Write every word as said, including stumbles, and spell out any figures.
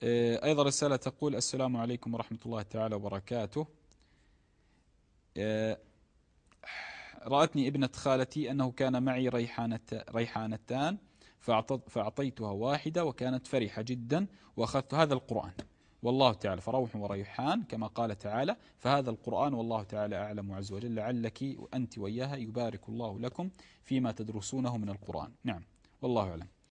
أيضا رسالة تقول: السلام عليكم ورحمة الله تعالى وبركاته. رأتني ابنة خالتي أنه كان معي ريحانة ريحانتان، فأعطيتها واحدة وكانت فرحة جدا، وأخذت هذا القرآن والله تعالى فروح وريحان كما قال تعالى، فهذا القرآن والله تعالى أعلم عز وجل، لعلك وأنت وإياها يبارك الله لكم فيما تدرسونه من القرآن. نعم والله أعلم.